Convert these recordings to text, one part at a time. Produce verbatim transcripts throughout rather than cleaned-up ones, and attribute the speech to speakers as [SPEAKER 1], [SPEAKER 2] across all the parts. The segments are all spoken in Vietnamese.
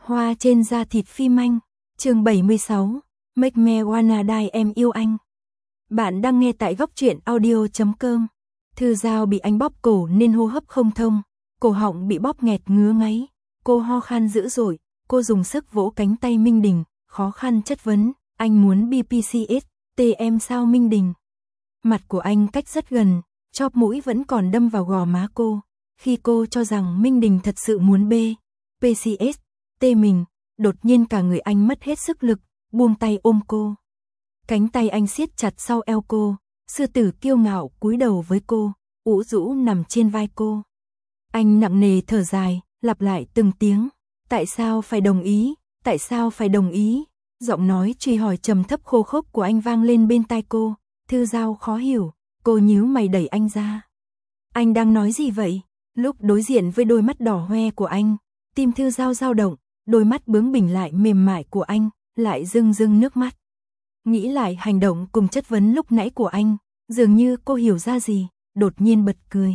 [SPEAKER 1] Hoa trên da thịt phim anh, chương bảy mươi sáu, Make me wanna die em yêu anh. Bạn đang nghe tại góc truyện audio chấm com. Thư Giao bị anh bóp cổ nên hô hấp không thông, cổ họng bị bóp nghẹt ngứa ngáy, cô ho khan dữ dội, cô dùng sức vỗ cánh tay Minh Đình, khó khăn chất vấn, anh muốn bê pê xê ét tê em sao Minh Đình? Mặt của anh cách rất gần, chóp mũi vẫn còn đâm vào gò má cô, khi cô cho rằng Minh Đình thật sự muốn bê pê xê ét tê mình, đột nhiên cả người anh mất hết sức lực, buông tay ôm cô. Cánh tay anh siết chặt sau eo cô, sư tử kiêu ngạo cúi đầu với cô, ủ rũ nằm trên vai cô. Anh nặng nề thở dài, lặp lại từng tiếng, tại sao phải đồng ý, tại sao phải đồng ý? Giọng nói truy hỏi trầm thấp khô khốc của anh vang lên bên tai cô. Thư Giao khó hiểu, cô nhíu mày đẩy anh ra. Anh đang nói gì vậy? Lúc đối diện với đôi mắt đỏ hoe của anh, tim Thư Giao dao động, đôi mắt bướng bỉnh lại mềm mại của anh, lại rưng rưng nước mắt. Nghĩ lại hành động cùng chất vấn lúc nãy của anh, dường như cô hiểu ra gì, đột nhiên bật cười.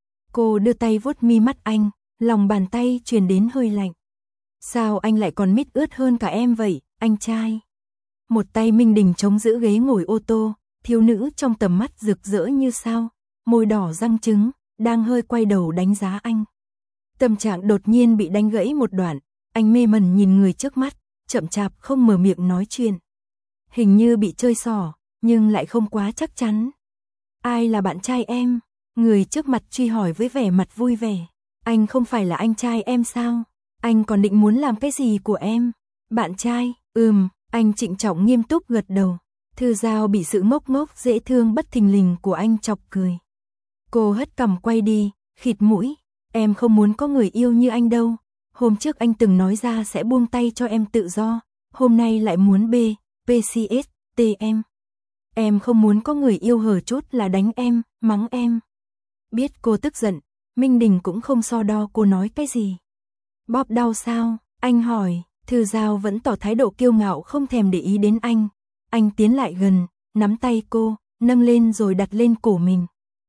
[SPEAKER 1] Cô đưa tay vuốt mi mắt anh, lòng bàn tay truyền đến hơi lạnh. Sao anh lại còn mít ướt hơn cả em vậy, anh trai? Một tay Minh Đình chống giữ ghế ngồi ô tô, thiếu nữ trong tầm mắt rực rỡ như sao, môi đỏ răng trứng, đang hơi quay đầu đánh giá anh. Tâm trạng đột nhiên bị đánh gãy một đoạn, anh mê mẩn nhìn người trước mắt, chậm chạp không mở miệng nói chuyện. Hình như bị chơi xỏ, nhưng lại không quá chắc chắn. Ai là bạn trai em? Người trước mặt truy hỏi với vẻ mặt vui vẻ. Anh không phải là anh trai em sao? Anh còn định muốn làm cái gì của em? Bạn trai, ừm, anh trịnh trọng nghiêm túc gật đầu. Thư Giao bị sự ngốc ngốc dễ thương bất thình lình của anh chọc cười. Cô hất cằm quay đi, khịt mũi. Em không muốn có người yêu như anh đâu. Hôm trước anh từng nói ra sẽ buông tay cho em tự do, hôm nay lại muốn bê pê xê ét tê em. Em không muốn có người yêu hở chút là đánh em, mắng em. Biết cô tức giận, Minh Đình cũng không so đo cô nói cái gì. Bóp đau sao? Anh hỏi. Thư Giao vẫn tỏ thái độ kiêu ngạo không thèm để ý đến anh. Anh tiến lại gần, nắm tay cô, nâng lên rồi đặt lên cổ mình.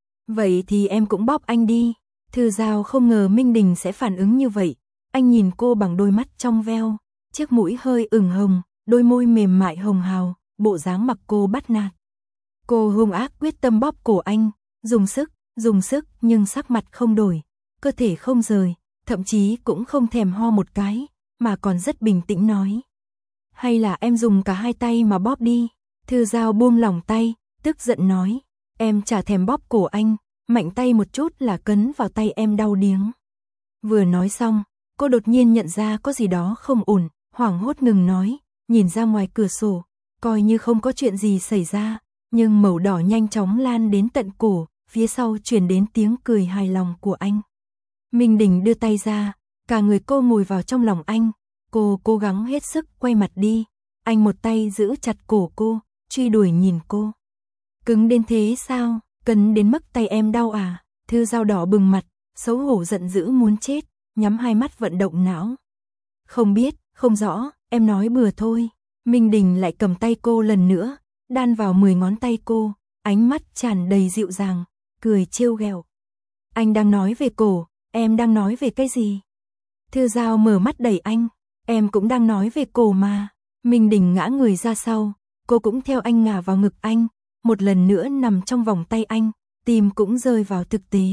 [SPEAKER 1] Vậy thì em cũng bóp anh đi. Thư Giao không ngờ Minh Đình sẽ phản ứng như vậy. Anh nhìn cô bằng đôi mắt trong veo, chiếc mũi hơi ửng hồng, đôi môi mềm mại hồng hào, bộ dáng mặc cô bắt nạt. Cô hung ác quyết tâm bóp cổ anh, dùng sức, dùng sức nhưng sắc mặt không đổi, cơ thể không rời, thậm chí cũng không thèm ho một cái, mà còn rất bình tĩnh nói. Hay là em dùng cả hai tay mà bóp đi. Thư Giao buông lỏng tay, tức giận nói. Em chả thèm bóp cổ anh, mạnh tay một chút là cấn vào tay em đau điếng. Vừa nói xong, cô đột nhiên nhận ra có gì đó không ổn, hoảng hốt ngừng nói, nhìn ra ngoài cửa sổ, coi như không có chuyện gì xảy ra, nhưng màu đỏ nhanh chóng lan đến tận cổ, phía sau truyền đến tiếng cười hài lòng của anh. Minh Đình đưa tay ra, cả người cô ngồi vào trong lòng anh, cô cố gắng hết sức quay mặt đi, anh một tay giữ chặt cổ cô, truy đuổi nhìn cô. Cứng đến thế sao, cấn đến mức tay em đau à? Thư Giao đỏ bừng mặt, xấu hổ giận dữ muốn chết, nhắm hai mắt vận động não. Không biết, không rõ, em nói bừa thôi. Minh Đình lại cầm tay cô lần nữa, đan vào mười ngón tay cô, ánh mắt tràn đầy dịu dàng, cười trêu ghẹo. Anh đang nói về cổ, em đang nói về cái gì? Thư Giao mở mắt đẩy anh, em cũng đang nói về cổ mà. Minh Đình ngã người ra sau, cô cũng theo anh ngả vào ngực anh, một lần nữa nằm trong vòng tay anh, tim cũng rơi vào thực tế.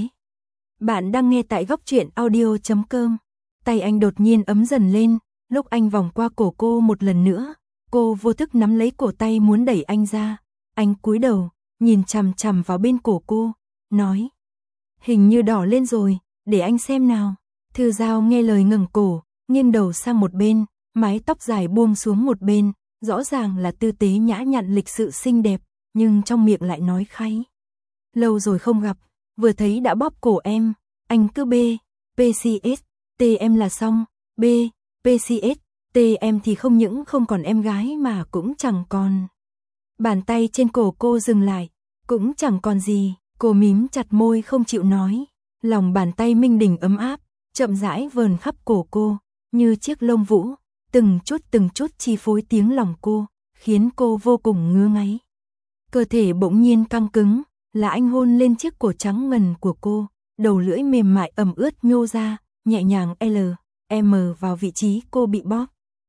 [SPEAKER 1] Bạn đang nghe tại góc truyện audio chấm com. Tay anh đột nhiên ấm dần lên, lúc anh vòng qua cổ cô một lần nữa, cô vô thức nắm lấy cổ tay muốn đẩy anh ra. Anh cúi đầu, nhìn chằm chằm vào bên cổ cô, nói. Hình như đỏ lên rồi, để anh xem nào. Thư Giao nghe lời ngẩng cổ, nghiêng đầu sang một bên, mái tóc dài buông xuống một bên, rõ ràng là tư tế nhã nhặn lịch sự xinh đẹp, nhưng trong miệng lại nói kháy. Lâu rồi không gặp, vừa thấy đã bóp cổ em, anh cứ bê pê xê ét tê em là xong, bê pê xê ét tê em thì không những không còn em gái mà cũng chẳng còn. Bàn tay trên cổ cô dừng lại, cũng chẳng còn gì, cô mím chặt môi không chịu nói, lòng bàn tay Minh Đình ấm áp, chậm rãi vờn khắp cổ cô, như chiếc lông vũ, từng chút từng chút chi phối tiếng lòng cô, khiến cô vô cùng ngứa ngáy. Cơ thể bỗng nhiên căng cứng, là anh hôn lên chiếc cổ trắng ngần của cô, đầu lưỡi mềm mại ẩm ướt nhô ra, nhẹ nhàng L, M vào vị trí cô bị bóp.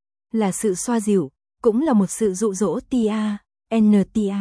[SPEAKER 1] Là sự xoa dịu, cũng là một sự dụ dỗ tia, N tia.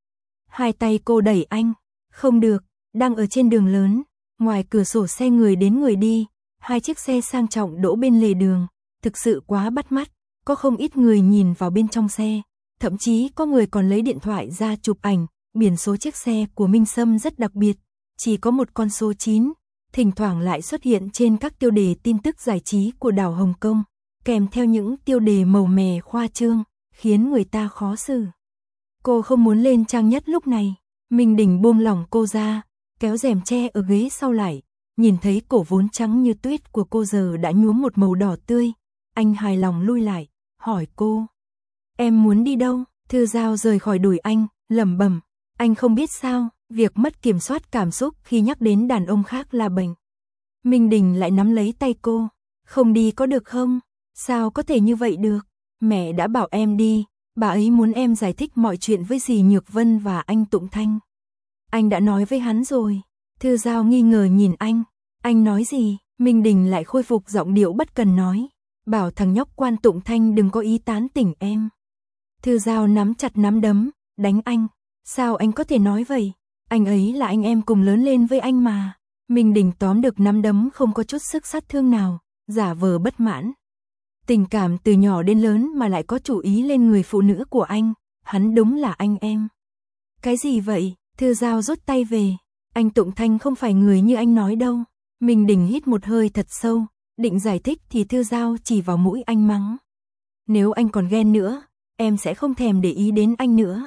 [SPEAKER 1] Hai tay cô đẩy anh, không được, đang ở trên đường lớn, ngoài cửa sổ xe người đến người đi, hai chiếc xe sang trọng đỗ bên lề đường, thực sự quá bắt mắt, có không ít người nhìn vào bên trong xe, thậm chí có người còn lấy điện thoại ra chụp ảnh, biển số chiếc xe của Minh Sâm rất đặc biệt, chỉ có một con số chín, thỉnh thoảng lại xuất hiện trên các tiêu đề tin tức giải trí của đảo Hồng Kông, kèm theo những tiêu đề màu mè khoa trương, khiến người ta khó xử. Cô không muốn lên trang nhất lúc này, Minh Đình buông lỏng cô ra, kéo rèm che ở ghế sau lại, nhìn thấy cổ vốn trắng như tuyết của cô giờ đã nhuốm một màu đỏ tươi, anh hài lòng lui lại, hỏi cô. Em muốn đi đâu? Thư Giao rời khỏi đùi anh, lẩm bẩm, anh không biết sao, việc mất kiểm soát cảm xúc khi nhắc đến đàn ông khác là bệnh. Minh Đình lại nắm lấy tay cô, không đi có được không? Sao có thể như vậy được? Mẹ đã bảo em đi, bà ấy muốn em giải thích mọi chuyện với dì Nhược Vân và anh Tụng Thanh. Anh đã nói với hắn rồi. Thư Giao nghi ngờ nhìn anh, anh nói gì? Minh Đình lại khôi phục giọng điệu bất cần nói, bảo thằng nhóc Quan Tụng Thanh đừng có ý tán tỉnh em. Thư Giao nắm chặt nắm đấm, đánh anh, sao anh có thể nói vậy? Anh ấy là anh em cùng lớn lên với anh mà. Minh Đình tóm được nắm đấm không có chút sức sát thương nào, giả vờ bất mãn. Tình cảm từ nhỏ đến lớn mà lại có chủ ý lên người phụ nữ của anh, hắn đúng là anh em. Cái gì vậy? Thư Giao rút tay về, anh Tụng Thanh không phải người như anh nói đâu. Minh Đình hít một hơi thật sâu, định giải thích thì Thư Giao chỉ vào mũi anh mắng. Nếu anh còn ghen nữa, em sẽ không thèm để ý đến anh nữa.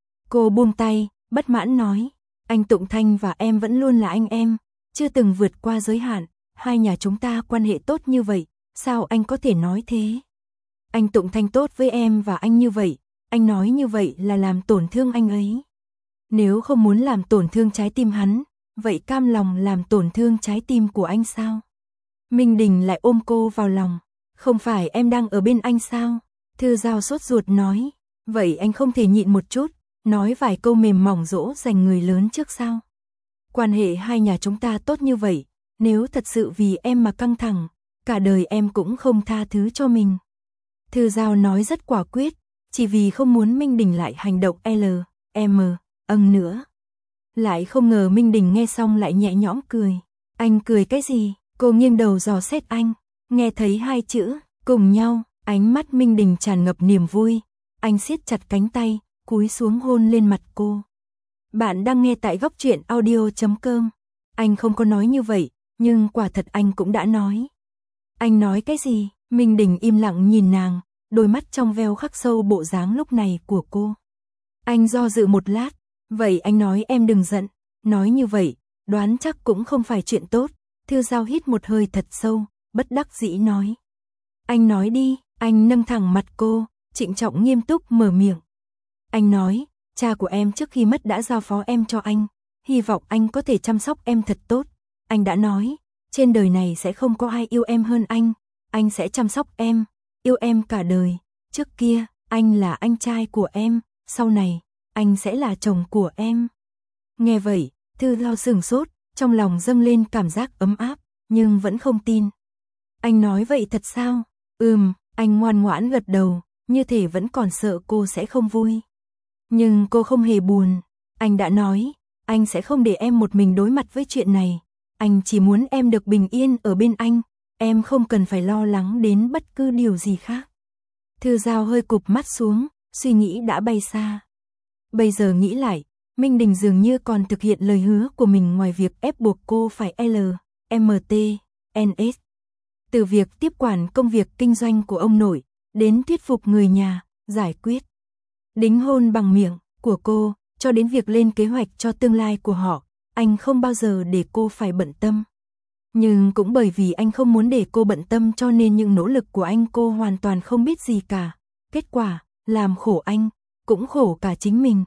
[SPEAKER 1] Cô buông tay, bất mãn nói, anh Tụng Thanh và em vẫn luôn là anh em, chưa từng vượt qua giới hạn, hai nhà chúng ta quan hệ tốt như vậy, sao anh có thể nói thế? Anh Tụng Thanh tốt với em và anh như vậy, anh nói như vậy là làm tổn thương anh ấy. Nếu không muốn làm tổn thương trái tim hắn, vậy cam lòng làm tổn thương trái tim của anh sao? Minh Đình lại ôm cô vào lòng, không phải em đang ở bên anh sao? Thư Giao sốt ruột nói, vậy anh không thể nhịn một chút, nói vài câu mềm mỏng dỗ dành người lớn trước sao? Quan hệ hai nhà chúng ta tốt như vậy, nếu thật sự vì em mà căng thẳng, cả đời em cũng không tha thứ cho mình. Thư Giao nói rất quả quyết, chỉ vì không muốn Minh Đình lại hành động L, M, âng nữa. Lại không ngờ Minh Đình nghe xong lại nhẹ nhõm cười. Anh cười cái gì? Cô nghiêng đầu dò xét anh, nghe thấy hai chữ, cùng nhau, ánh mắt Minh Đình tràn ngập niềm vui. Anh siết chặt cánh tay, cúi xuống hôn lên mặt cô. Bạn đang nghe tại góc truyện audio chấm com. Anh không có nói như vậy, nhưng quả thật anh cũng đã nói. Anh nói cái gì? Minh Đình im lặng nhìn nàng, đôi mắt trong veo khắc sâu bộ dáng lúc này của cô. Anh do dự một lát, vậy anh nói em đừng giận, nói như vậy, đoán chắc cũng không phải chuyện tốt. Thư Giao hít một hơi thật sâu, bất đắc dĩ nói. Anh nói đi, anh nâng thẳng mặt cô, trịnh trọng nghiêm túc mở miệng. Anh nói, cha của em trước khi mất đã giao phó em cho anh, hy vọng anh có thể chăm sóc em thật tốt. Anh đã nói, trên đời này sẽ không có ai yêu em hơn anh, anh sẽ chăm sóc em, yêu em cả đời. Trước kia, anh là anh trai của em, sau này, anh sẽ là chồng của em. Nghe vậy, Thư Giao sửng sốt, trong lòng dâng lên cảm giác ấm áp, nhưng vẫn không tin. Anh nói vậy thật sao? Ừm, anh ngoan ngoãn gật đầu, như thể vẫn còn sợ cô sẽ không vui. Nhưng cô không hề buồn, anh đã nói, anh sẽ không để em một mình đối mặt với chuyện này. Anh chỉ muốn em được bình yên ở bên anh, em không cần phải lo lắng đến bất cứ điều gì khác. Thư Giao hơi cụp mắt xuống, suy nghĩ đã bay xa. Bây giờ nghĩ lại, Minh Đình dường như còn thực hiện lời hứa của mình ngoài việc ép buộc cô phải L, M T, N S. Từ việc tiếp quản công việc kinh doanh của ông nội, đến thuyết phục người nhà, giải quyết đính hôn bằng miệng của cô, cho đến việc lên kế hoạch cho tương lai của họ, anh không bao giờ để cô phải bận tâm. Nhưng cũng bởi vì anh không muốn để cô bận tâm cho nên những nỗ lực của anh cô hoàn toàn không biết gì cả. Kết quả, làm khổ anh, cũng khổ cả chính mình.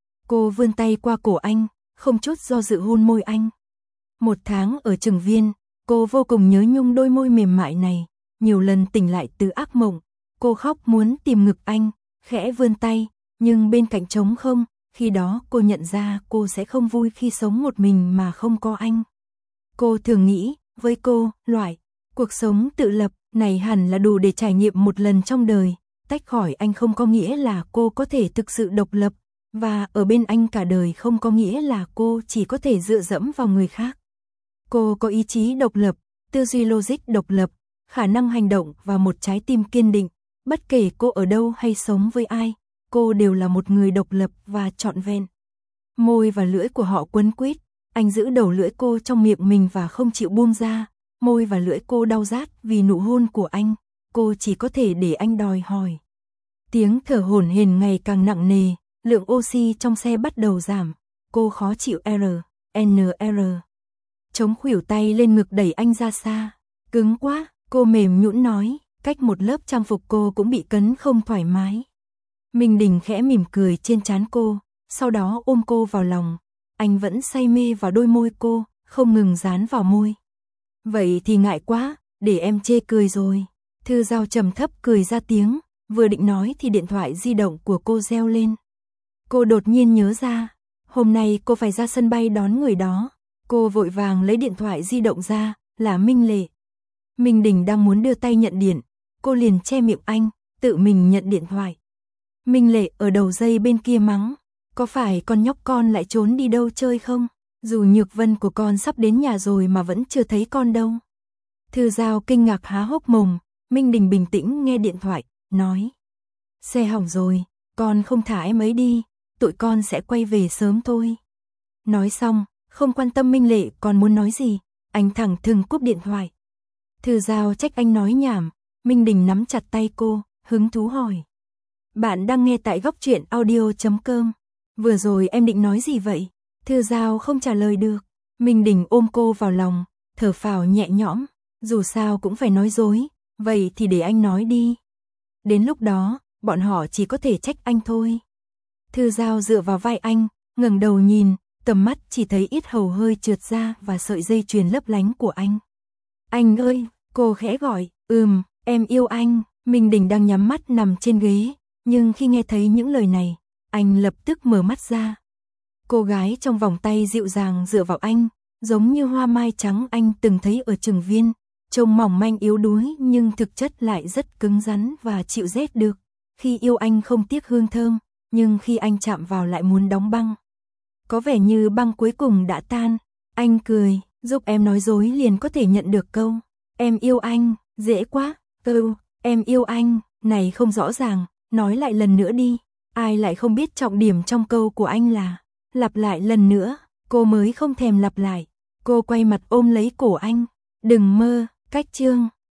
[SPEAKER 1] Cô vươn tay qua cổ anh, không chút do dự hôn môi anh. Một tháng ở Trừng Viên, cô vô cùng nhớ nhung đôi môi mềm mại này. Nhiều lần tỉnh lại từ ác mộng, cô khóc muốn tìm ngực anh, khẽ vươn tay, nhưng bên cạnh trống không. Khi đó cô nhận ra cô sẽ không vui khi sống một mình mà không có anh. Cô thường nghĩ, với cô, loại cuộc sống tự lập Này hẳn là đủ để trải nghiệm một lần trong đời, tách khỏi anh không có nghĩa là cô có thể thực sự độc lập, và ở bên anh cả đời không có nghĩa là cô chỉ có thể dựa dẫm vào người khác. Cô có ý chí độc lập, tư duy logic độc lập, khả năng hành động và một trái tim kiên định, bất kể cô ở đâu hay sống với ai, cô đều là một người độc lập và trọn vẹn. Môi và lưỡi của họ quấn quýt, anh giữ đầu lưỡi cô trong miệng mình và không chịu buông ra, môi và lưỡi cô đau rát vì nụ hôn của anh, cô chỉ có thể để anh đòi hỏi. Tiếng thở hổn hển ngày càng nặng nề, lượng oxy trong xe bắt đầu giảm, cô khó chịu R, N R. Chống khuỷu tay lên ngực đẩy anh ra xa, cứng quá, cô mềm nhũn nói, cách một lớp trang phục cô cũng bị cấn không thoải mái. Minh Đình khẽ mỉm cười trên trán cô, sau đó ôm cô vào lòng, anh vẫn say mê vào đôi môi cô, không ngừng dán vào môi. Vậy thì ngại quá, để em chê cười rồi. Thư Giao trầm thấp cười ra tiếng, vừa định nói thì điện thoại di động của cô reo lên. Cô đột nhiên nhớ ra, hôm nay cô phải ra sân bay đón người đó. Cô vội vàng lấy điện thoại di động ra, là Minh Lệ. Minh Đình đang muốn đưa tay nhận điện, cô liền che miệng anh, tự mình nhận điện thoại. Minh Lệ ở đầu dây bên kia mắng, có phải con nhóc con lại trốn đi đâu chơi không? Dù Nhược Vân của con sắp đến nhà rồi mà vẫn chưa thấy con đâu. Thư Giao kinh ngạc há hốc mồm, Minh Đình bình tĩnh nghe điện thoại, nói. Xe hỏng rồi, con không thả em ấy đi, tụi con sẽ quay về sớm thôi. Nói xong, không quan tâm Minh Lệ còn muốn nói gì, anh thẳng thừng cúp điện thoại. Thư Giao trách anh nói nhảm, Minh Đình nắm chặt tay cô, hứng thú hỏi. Bạn đang nghe tại góc truyện audio chấm com. Vừa rồi em định nói gì vậy? Thư Giao không trả lời được. Minh Đình ôm cô vào lòng, thở phào nhẹ nhõm. Dù sao cũng phải nói dối, vậy thì để anh nói đi. Đến lúc đó, bọn họ chỉ có thể trách anh thôi. Thư Giao dựa vào vai anh, ngẩng đầu nhìn, tầm mắt chỉ thấy ít hầu hơi trượt ra và sợi dây chuyền lấp lánh của anh. Anh ơi, cô khẽ gọi, ừm, em yêu anh. Minh Đình đang nhắm mắt nằm trên ghế, nhưng khi nghe thấy những lời này, anh lập tức mở mắt ra. Cô gái trong vòng tay dịu dàng dựa vào anh, giống như hoa mai trắng anh từng thấy ở Trừng Viên, trông mỏng manh yếu đuối nhưng thực chất lại rất cứng rắn và chịu rét được. Khi yêu anh không tiếc hương thơm, nhưng khi anh chạm vào lại muốn đóng băng. Có vẻ như băng cuối cùng đã tan, anh cười, giúp em nói dối liền có thể nhận được câu. Em yêu anh, dễ quá, câu, em yêu anh, này không rõ ràng, nói lại lần nữa đi. Ai lại không biết trọng điểm trong câu của anh là, lặp lại lần nữa, cô mới không thèm lặp lại. Cô quay mặt ôm lấy cổ anh, đừng mơ, cách chương.